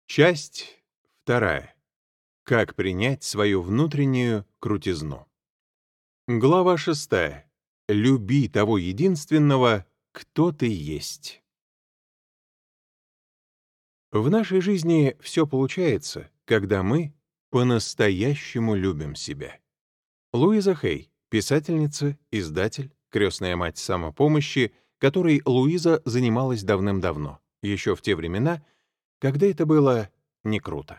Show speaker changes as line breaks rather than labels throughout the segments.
Часть вторая. Как принять свою внутреннюю крутизну. Глава 6. Люби того единственного, кто ты есть. В нашей жизни все получается, когда мы по-настоящему любим себя. Луиза Хей, писательница, издатель, крестная мать самопомощи, которой Луиза занималась давным-давно, еще в те времена, когда это было не круто.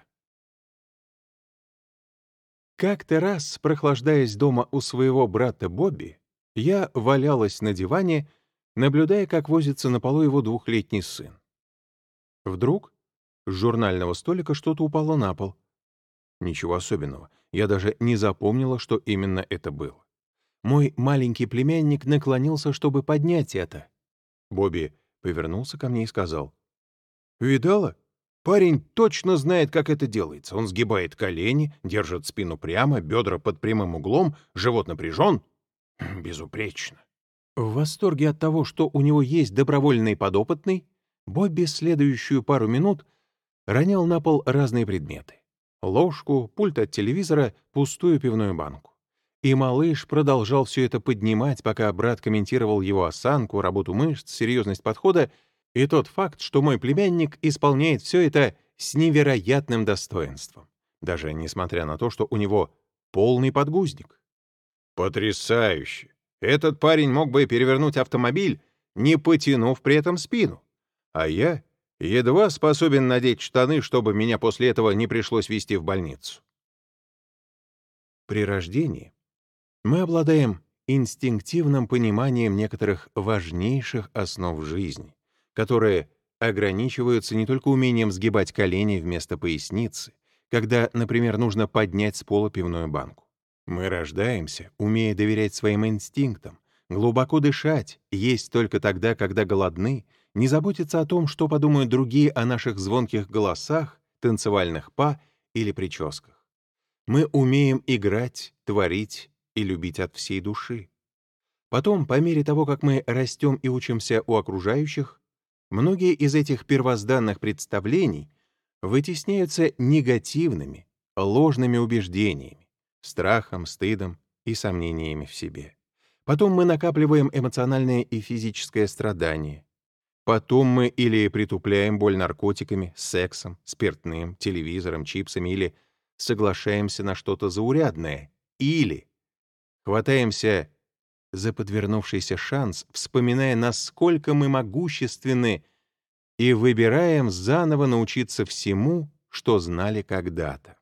Как-то раз, прохлаждаясь дома у своего брата Бобби, я валялась на диване, наблюдая, как возится на полу его 2-летний сын. Вдруг с журнального столика что-то упало на пол. Ничего особенного, я даже не запомнила, что именно это было. Мой маленький племянник наклонился, чтобы поднять это. Бобби повернулся ко мне и сказал: «Видала? Парень точно знает, как это делается. Он сгибает колени, держит спину прямо, бедра под прямым углом, живот напряжен. Безупречно». В восторге от того, что у него есть добровольный подопытный, Бобби следующую пару минут ронял на пол разные предметы: ложку, пульт от телевизора, пустую пивную банку. И малыш продолжал все это поднимать, пока брат комментировал его осанку, работу мышц, серьезность подхода и тот факт, что мой племянник исполняет все это с невероятным достоинством, даже несмотря на то, что у него полный подгузник. Потрясающе! Этот парень мог бы перевернуть автомобиль, не потянув при этом спину. А я едва способен надеть штаны, чтобы меня после этого не пришлось везти в больницу. При рождении мы обладаем инстинктивным пониманием некоторых важнейших основ жизни, которые ограничиваются не только умением сгибать колени вместо поясницы, когда, например, нужно поднять с пола пивную банку. Мы рождаемся, умея доверять своим инстинктам, глубоко дышать, есть только тогда, когда голодны, не заботиться о том, что подумают другие о наших звонких голосах, танцевальных па или прическах. Мы умеем играть, творить и любить от всей души. Потом, по мере того, как мы растем и учимся у окружающих, многие из этих первозданных представлений вытесняются негативными, ложными убеждениями, страхом, стыдом и сомнениями в себе. Потом мы накапливаем эмоциональное и физическое страдание. Потом мы или притупляем боль наркотиками, сексом, спиртным, телевизором, чипсами, или соглашаемся на что-то заурядное, или хватаемся за подвернувшийся шанс, вспоминая, насколько мы могущественны, и выбираем заново научиться всему, что знали когда-то.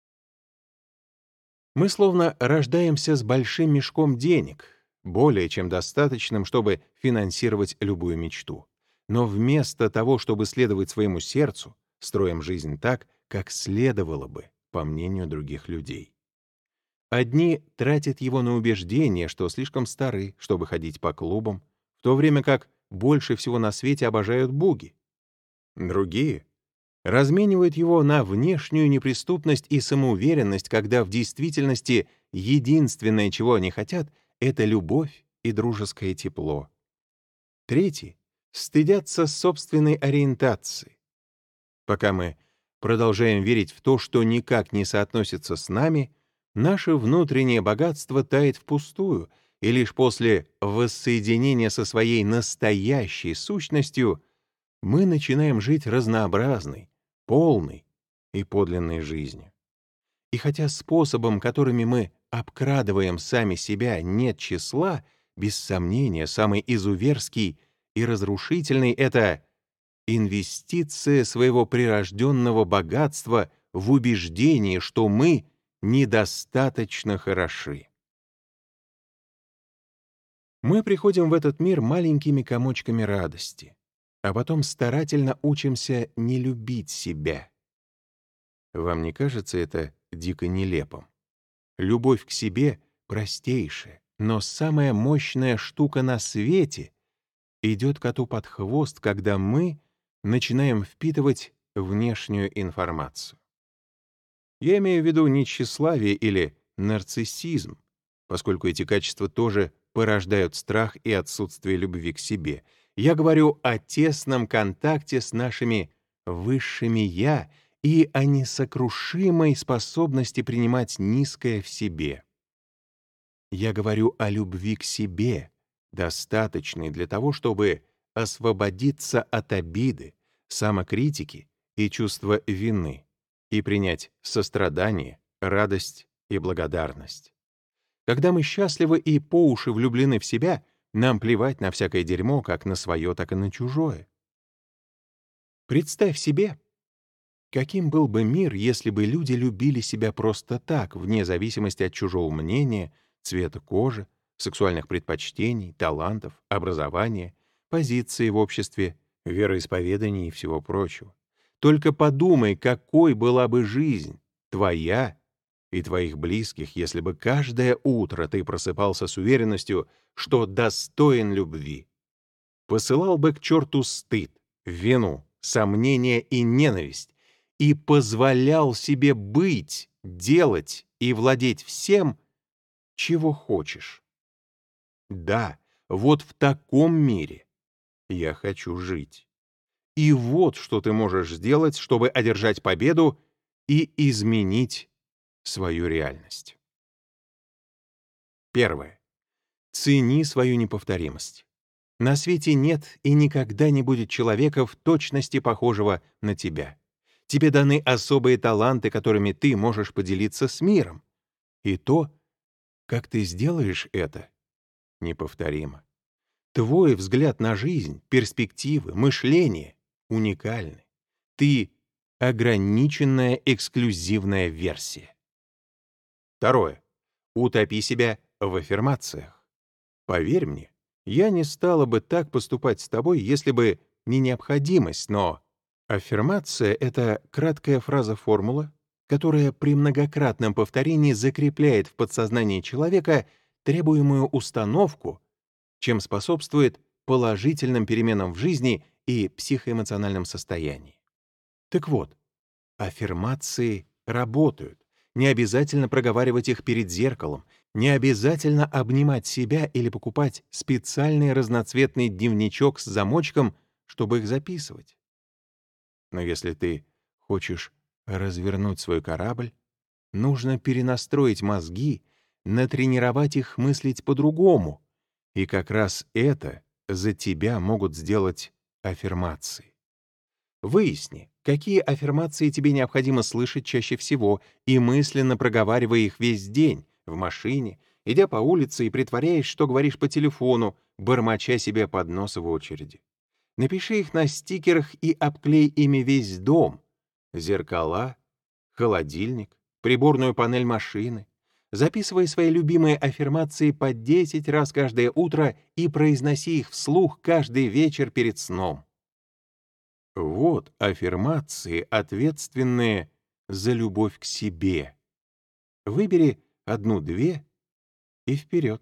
Мы словно рождаемся с большим мешком денег, более чем достаточным, чтобы финансировать любую мечту. Но вместо того, чтобы следовать своему сердцу, строим жизнь так, как следовало бы, по мнению других людей. Одни тратят его на убеждение, что слишком стары, чтобы ходить по клубам, в то время как больше всего на свете обожают буги. Другие разменивают его на внешнюю неприступность и самоуверенность, когда в действительности единственное, чего они хотят, — это любовь и дружеское тепло. Третьи стыдятся собственной ориентации. Пока мы продолжаем верить в то, что никак не соотносится с нами, наше внутреннее богатство тает впустую, и лишь после воссоединения со своей настоящей сущностью мы начинаем жить разнообразной, полной и подлинной жизнью. И хотя способом, которыми мы обкрадываем сами себя, нет числа, без сомнения, самый изуверский и разрушительный — это инвестиция своего прирожденного богатства в убеждение, что мы недостаточно хороши. Мы приходим в этот мир маленькими комочками радости, а потом старательно учимся не любить себя. Вам не кажется это дико нелепым? Любовь к себе простейшая, но самая мощная штука на свете идет коту под хвост, когда мы начинаем впитывать внешнюю информацию. Я имею в виду не тщеславие или нарциссизм, поскольку эти качества тоже порождают страх и отсутствие любви к себе. Я говорю о тесном контакте с нашими высшими «я» и о несокрушимой способности принимать низкое в себе. Я говорю о любви к себе, достаточной для того, чтобы освободиться от обиды, самокритики и чувства вины и принять сострадание, радость и благодарность. Когда мы счастливы и по уши влюблены в себя, нам плевать на всякое дерьмо, как на свое, так и на чужое. Представь себе, каким был бы мир, если бы люди любили себя просто так, вне зависимости от чужого мнения, цвета кожи, сексуальных предпочтений, талантов, образования, позиции в обществе, вероисповедания и всего прочего. Только подумай, какой была бы жизнь, твоя и твоих близких, если бы каждое утро ты просыпался с уверенностью, что достоин любви. Посылал бы к черту стыд, вину, сомнения и ненависть и позволял себе быть, делать и владеть всем, чего хочешь. Да, вот в таком мире я хочу жить. И вот что ты можешь сделать, чтобы одержать победу и изменить свою реальность. Первое. Цени свою неповторимость. На свете нет и никогда не будет человека в точности похожего на тебя. Тебе даны особые таланты, которыми ты можешь поделиться с миром. И то, как ты сделаешь это, неповторимо. Твой взгляд на жизнь, перспективы, мышление уникальны. Ты — ограниченная эксклюзивная версия. Второе. Утопи себя в аффирмациях. Поверь мне, я не стала бы так поступать с тобой, если бы не необходимость, но аффирмация — это краткая фраза-формула, которая при многократном повторении закрепляет в подсознании человека требуемую установку, чем способствует положительным переменам в жизни и психоэмоциональном состоянии. Так вот, аффирмации работают. Не обязательно проговаривать их перед зеркалом, не обязательно обнимать себя или покупать специальный разноцветный дневничок с замочком, чтобы их записывать. Но если ты хочешь развернуть свой корабль, нужно перенастроить мозги, натренировать их мыслить по-другому. И как раз это за тебя могут сделать аффирмации. Выясни, какие аффирмации тебе необходимо слышать чаще всего, и мысленно проговаривай их весь день, в машине, идя по улице и притворяясь, что говоришь по телефону, бормоча себе под нос в очереди. Напиши их на стикерах и обклей ими весь дом. Зеркала, холодильник, приборную панель машины. Записывай свои любимые аффирмации по 10 раз каждое утро и произноси их вслух каждый вечер перед сном. Вот аффирмации, ответственные за любовь к себе. Выбери одну-две и вперед.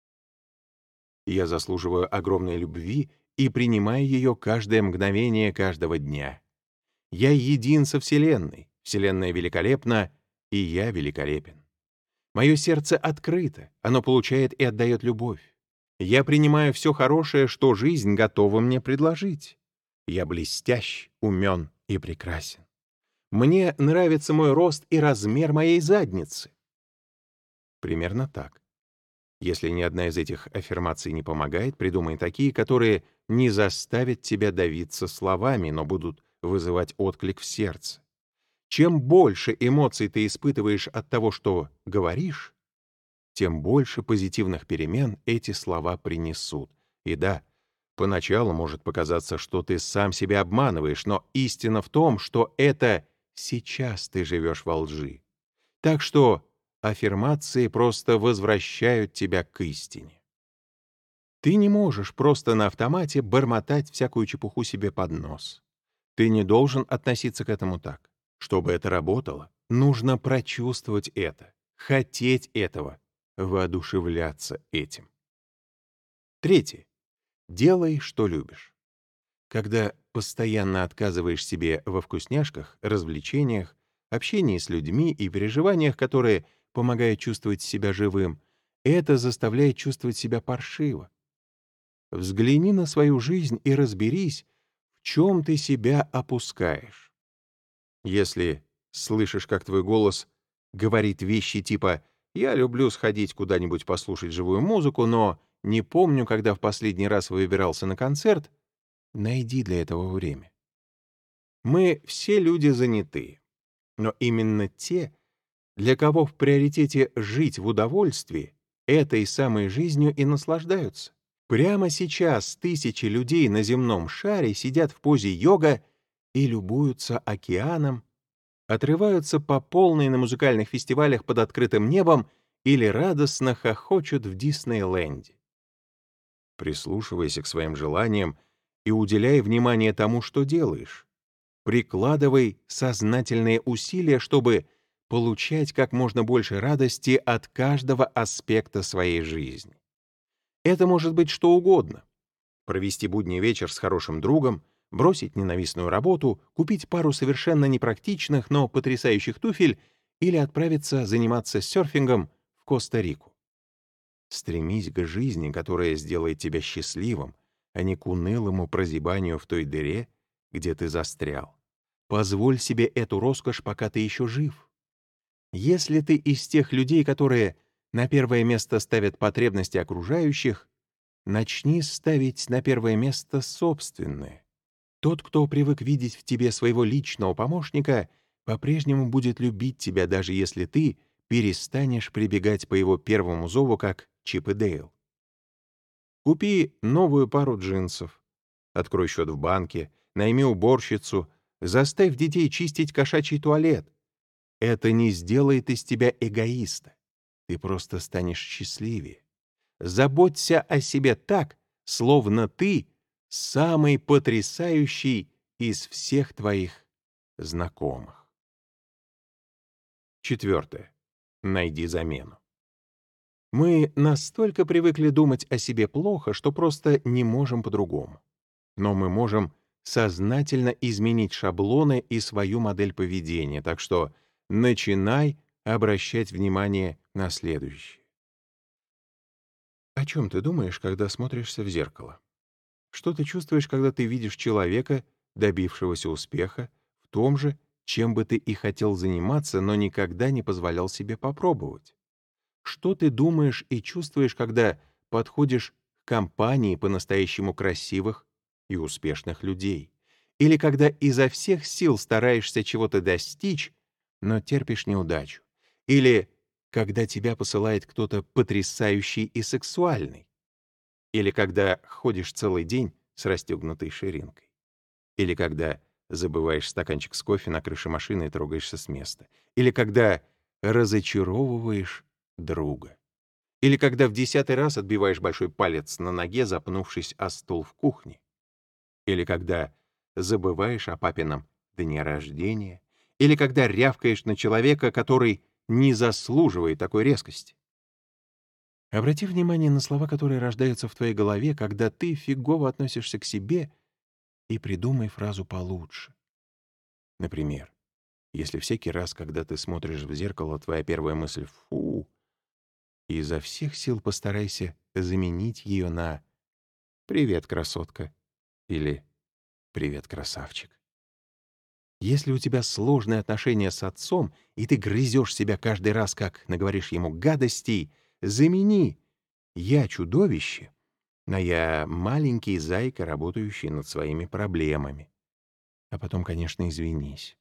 Я заслуживаю огромной любви и принимаю ее каждое мгновение каждого дня. Я един со Вселенной, Вселенная великолепна, и я великолепен. Мое сердце открыто, оно получает и отдает любовь. Я принимаю все хорошее, что жизнь готова мне предложить. Я блестящ, умен и прекрасен. Мне нравится мой рост и размер моей задницы. Примерно так. Если ни одна из этих аффирмаций не помогает, придумай такие, которые не заставят тебя давиться словами, но будут вызывать отклик в сердце. Чем больше эмоций ты испытываешь от того, что говоришь, тем больше позитивных перемен эти слова принесут. И да, поначалу может показаться, что ты сам себя обманываешь, но истина в том, что это сейчас ты живешь во лжи. Так что аффирмации просто возвращают тебя к истине. Ты не можешь просто на автомате бормотать всякую чепуху себе под нос. Ты не должен относиться к этому так. Чтобы это работало, нужно прочувствовать это, хотеть этого, воодушевляться этим. Третье. Делай, что любишь. Когда постоянно отказываешь себе во вкусняшках, развлечениях, общении с людьми и переживаниях, которые помогают чувствовать себя живым, это заставляет чувствовать себя паршиво. Взгляни на свою жизнь и разберись, в чем ты себя опускаешь. Если слышишь, как твой голос говорит вещи типа «я люблю сходить куда-нибудь послушать живую музыку, но не помню, когда в последний раз выбирался на концерт», найди для этого время. Мы все люди заняты, но именно те, для кого в приоритете жить в удовольствии, этой самой жизнью и наслаждаются. Прямо сейчас тысячи людей на земном шаре сидят в позе йога и любуются океаном, отрываются по полной на музыкальных фестивалях под открытым небом или радостно хохочут в Диснейленде. Прислушивайся к своим желаниям и уделяй внимание тому, что делаешь. Прикладывай сознательные усилия, чтобы получать как можно больше радости от каждого аспекта своей жизни. Это может быть что угодно. Провести будний вечер с хорошим другом, бросить ненавистную работу, купить пару совершенно непрактичных, но потрясающих туфель или отправиться заниматься серфингом в Коста-Рику. Стремись к жизни, которая сделает тебя счастливым, а не к унылому прозябанию в той дыре, где ты застрял. Позволь себе эту роскошь, пока ты еще жив. Если ты из тех людей, которые на первое место ставят потребности окружающих, начни ставить на первое место собственные. Тот, кто привык видеть в тебе своего личного помощника, по-прежнему будет любить тебя, даже если ты перестанешь прибегать по его первому зову, как Чип и Дейл. Купи новую пару джинсов, открой счет в банке, найми уборщицу, заставь детей чистить кошачий туалет. Это не сделает из тебя эгоиста. Ты просто станешь счастливее. Заботься о себе так, словно ты самый потрясающий из всех твоих знакомых. 4. Найди замену. Мы настолько привыкли думать о себе плохо, что просто не можем по-другому. Но мы можем сознательно изменить шаблоны и свою модель поведения, так что начинай обращать внимание на следующее. О чем ты думаешь, когда смотришься в зеркало? Что ты чувствуешь, когда ты видишь человека, добившегося успеха, в том же, чем бы ты и хотел заниматься, но никогда не позволял себе попробовать? Что ты думаешь и чувствуешь, когда подходишь к компании по-настоящему красивых и успешных людей? Или когда изо всех сил стараешься чего-то достичь, но терпишь неудачу? Или когда тебя посылает кто-то потрясающий и сексуальный? Или когда ходишь целый день с расстегнутой ширинкой? Или когда забываешь стаканчик с кофе на крыше машины и трогаешься с места? Или когда разочаровываешь друга? Или когда в 10-й раз отбиваешь большой палец на ноге, запнувшись о стол в кухне? Или когда забываешь о папином дне рождения? Или когда рявкаешь на человека, который не заслуживает такой резкости? Обрати внимание на слова, которые рождаются в твоей голове, когда ты фигово относишься к себе, и придумай фразу получше. Например, если всякий раз, когда ты смотришь в зеркало, твоя первая мысль «фу», и изо всех сил постарайся заменить ее на «привет, красотка» или «привет, красавчик». Если у тебя сложные отношения с отцом, и ты грызешь себя каждый раз, как наговоришь ему гадостей, замени «я чудовище» на «я маленький зайка, работающий над своими проблемами». А потом, конечно, извинись.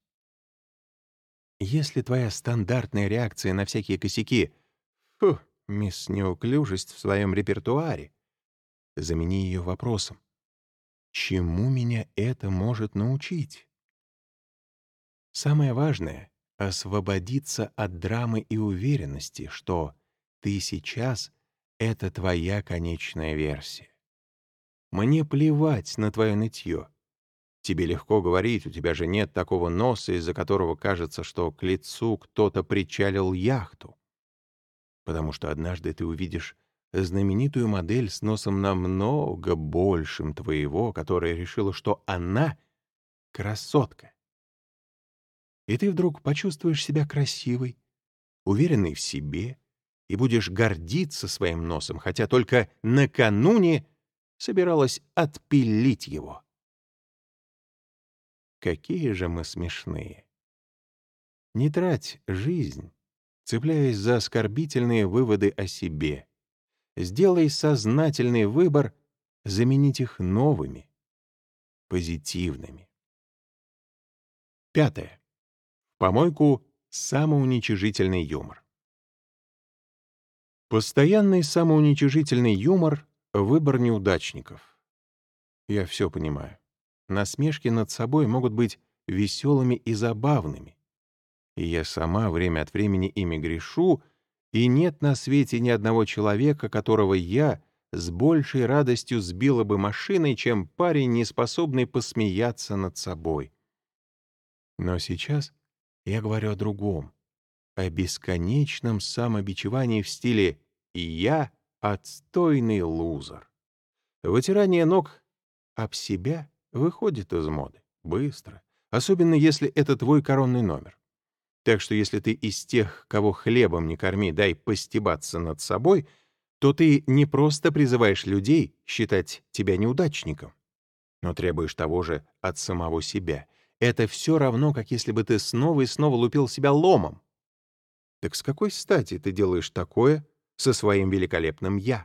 Если твоя стандартная реакция на всякие косяки «фу, мисс Неуклюжесть в своем репертуаре», замени ее вопросом «чему меня это может научить?» Самое важное — освободиться от драмы и уверенности, что ты сейчас — это твоя конечная версия. Мне плевать на твое нытье. Тебе легко говорить, у тебя же нет такого носа, из-за которого кажется, что к лицу кто-то причалил яхту. Потому что однажды ты увидишь знаменитую модель с носом намного большим твоего, которая решила, что она — красотка. И ты вдруг почувствуешь себя красивой, уверенной в себе, и будешь гордиться своим носом, хотя только накануне собиралась отпилить его. Какие же мы смешные. Не трать жизнь, цепляясь за оскорбительные выводы о себе. Сделай сознательный выбор заменить их новыми, позитивными. 5. В помойку самоуничижительный юмор. Постоянный самоуничижительный юмор — выбор неудачников. Я все понимаю. Насмешки над собой могут быть веселыми и забавными. И я сама время от времени ими грешу, и нет на свете ни одного человека, которого я с большей радостью сбила бы машиной, чем парень, не способный посмеяться над собой. Но сейчас я говорю о другом, о бесконечном самобичевании в стиле «я отстойный лузер». Вытирание ног об себя выходит из моды быстро, особенно если это твой коронный номер. Так что если ты из тех, кого хлебом не корми, дай постебаться над собой, то ты не просто призываешь людей считать тебя неудачником, но требуешь того же от самого себя. Это все равно, как если бы ты снова и снова лупил себя ломом. Так с какой стати ты делаешь такое со своим великолепным «я»?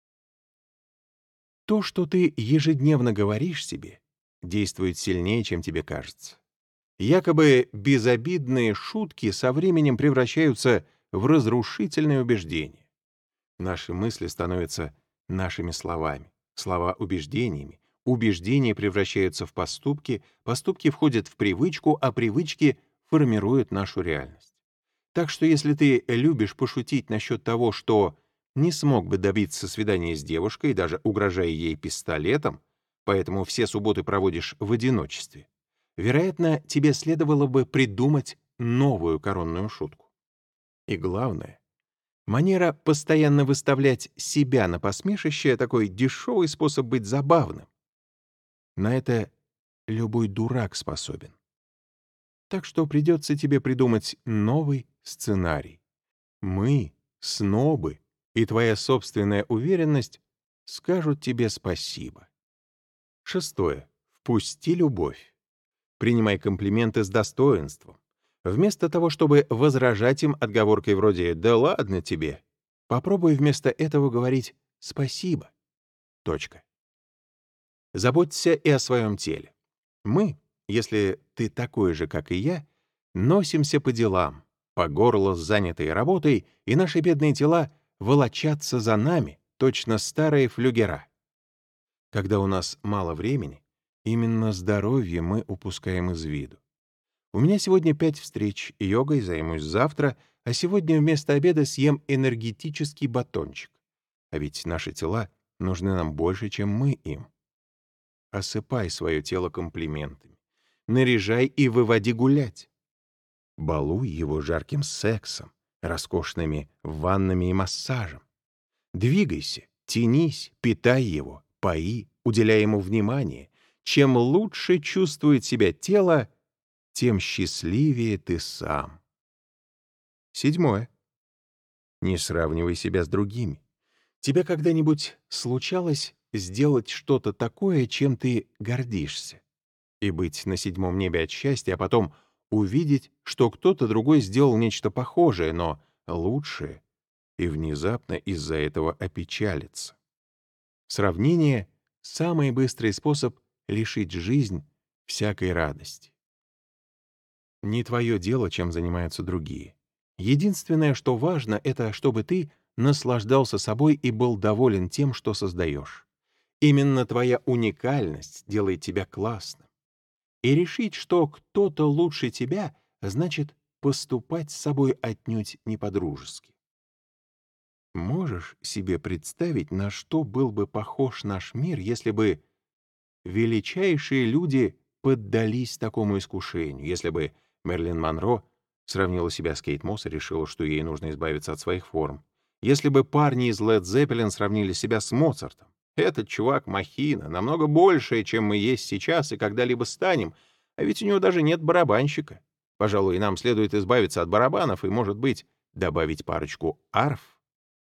То, что ты ежедневно говоришь себе, действует сильнее, чем тебе кажется. Якобы безобидные шутки со временем превращаются в разрушительные убеждения. Наши мысли становятся нашими словами, слова — убеждениями, убеждения превращаются в поступки, поступки входят в привычку, а привычки формируют нашу реальность. Так что если ты любишь пошутить насчет того, что не смог бы добиться свидания с девушкой, даже угрожая ей пистолетом, поэтому все субботы проводишь в одиночестве, вероятно, тебе следовало бы придумать новую коронную шутку. И главное, манера постоянно выставлять себя на посмешище — такой дешевый способ быть забавным. На это любой дурак способен. Так что придется тебе придумать новый сценарий. Мы, снобы, и твоя собственная уверенность скажут тебе спасибо. 6. Впусти любовь. Принимай комплименты с достоинством. Вместо того, чтобы возражать им отговоркой вроде «да ладно тебе», попробуй вместо этого говорить «спасибо». Точка. Заботься и о своем теле. Мы, если ты такой же, как и я, носимся по делам, по горло занятые работой, и наши бедные тела волочатся за нами, точно старые флюгера. Когда у нас мало времени, именно здоровье мы упускаем из виду. У меня сегодня 5 встреч, йогой займусь завтра, а сегодня вместо обеда съем энергетический батончик. А ведь наши тела нужны нам больше, чем мы им. Осыпай свое тело комплиментами. Наряжай и выводи гулять. Балуй его жарким сексом, роскошными ваннами и массажем. Двигайся, тянись, питай его, пои, уделяй ему внимание. Чем лучше чувствует себя тело, тем счастливее ты сам. 7. Не сравнивай себя с другими. Тебе когда-нибудь случалось сделать что-то такое, чем ты гордишься, и быть на 7-м небе от счастья, а потом увидеть, что кто-то другой сделал нечто похожее, но лучшее, и внезапно из-за этого опечалиться? Сравнение — самый быстрый способ лишить жизнь всякой радости. Не твое дело, чем занимаются другие. Единственное, что важно, это чтобы ты наслаждался собой и был доволен тем, что создаешь. Именно твоя уникальность делает тебя классным. И решить, что кто-то лучше тебя, значит поступать с собой отнюдь не по-дружески. Можешь себе представить, на что был бы похож наш мир, если бы величайшие люди поддались такому искушению, если бы Мерлин Монро сравнила себя с Кейт Мосс и решила, что ей нужно избавиться от своих форм, если бы парни из Led Zeppelin сравнили себя с Моцартом? Этот чувак — махина, намного большая, чем мы есть сейчас и когда-либо станем, а ведь у него даже нет барабанщика. Пожалуй, нам следует избавиться от барабанов и, может быть, добавить парочку арф.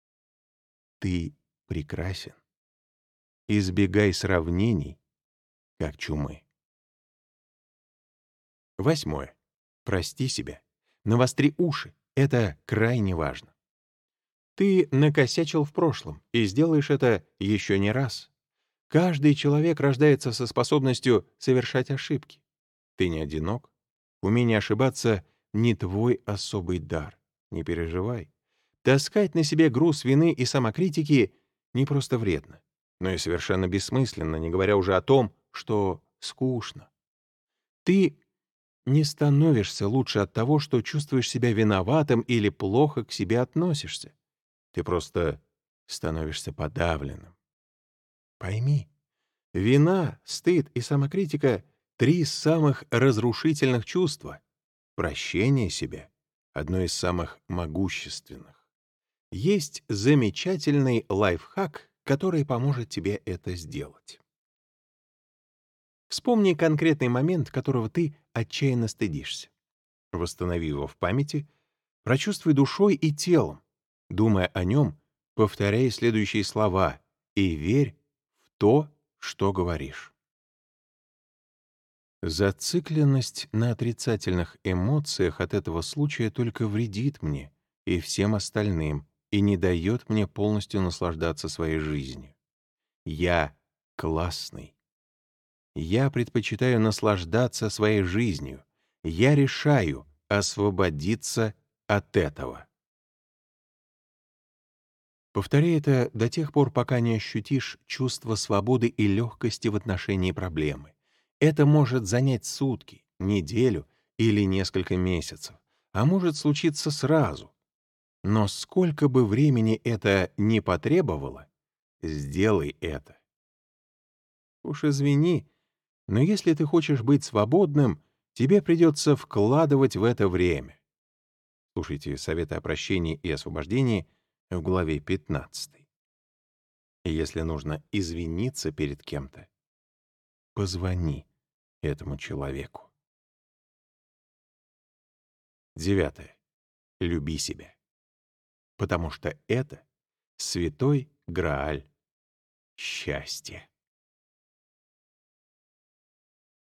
Ты прекрасен. Избегай сравнений, как чумы. 8. Прости себя. Навостри уши. Это крайне важно. Ты накосячил в прошлом и сделаешь это еще не раз. Каждый человек рождается со способностью совершать ошибки. Ты не одинок. Умение ошибаться — не твой особый дар. Не переживай. Таскать на себе груз вины и самокритики не просто вредно, но и совершенно бессмысленно, не говоря уже о том, что скучно. Ты не становишься лучше от того, что чувствуешь себя виноватым или плохо к себе относишься. Ты просто становишься подавленным. Пойми, вина, стыд и самокритика — три самых разрушительных чувства. Прощение себе — одно из самых могущественных. Есть замечательный лайфхак, который поможет тебе это сделать. Вспомни конкретный момент, которого ты отчаянно стыдишься. Восстанови его в памяти, прочувствуй душой и телом. Думая о нем, повторяй следующие слова и верь в то, что говоришь. Зацикленность на отрицательных эмоциях от этого случая только вредит мне и всем остальным и не дает мне полностью наслаждаться своей жизнью. Я классный. Я предпочитаю наслаждаться своей жизнью. Я решаю освободиться от этого. Повторяй это до тех пор, пока не ощутишь чувство свободы и легкости в отношении проблемы. Это может занять сутки, неделю или несколько месяцев, а может случиться сразу. Но сколько бы времени это ни потребовало, сделай это. Уж извини, но если ты хочешь быть свободным, тебе придется вкладывать в это время. Слушайте советы о прощении и освобождении в главе 15. Если нужно извиниться перед кем-то, позвони этому человеку. 9. Люби себя. Потому что это святой грааль счастья.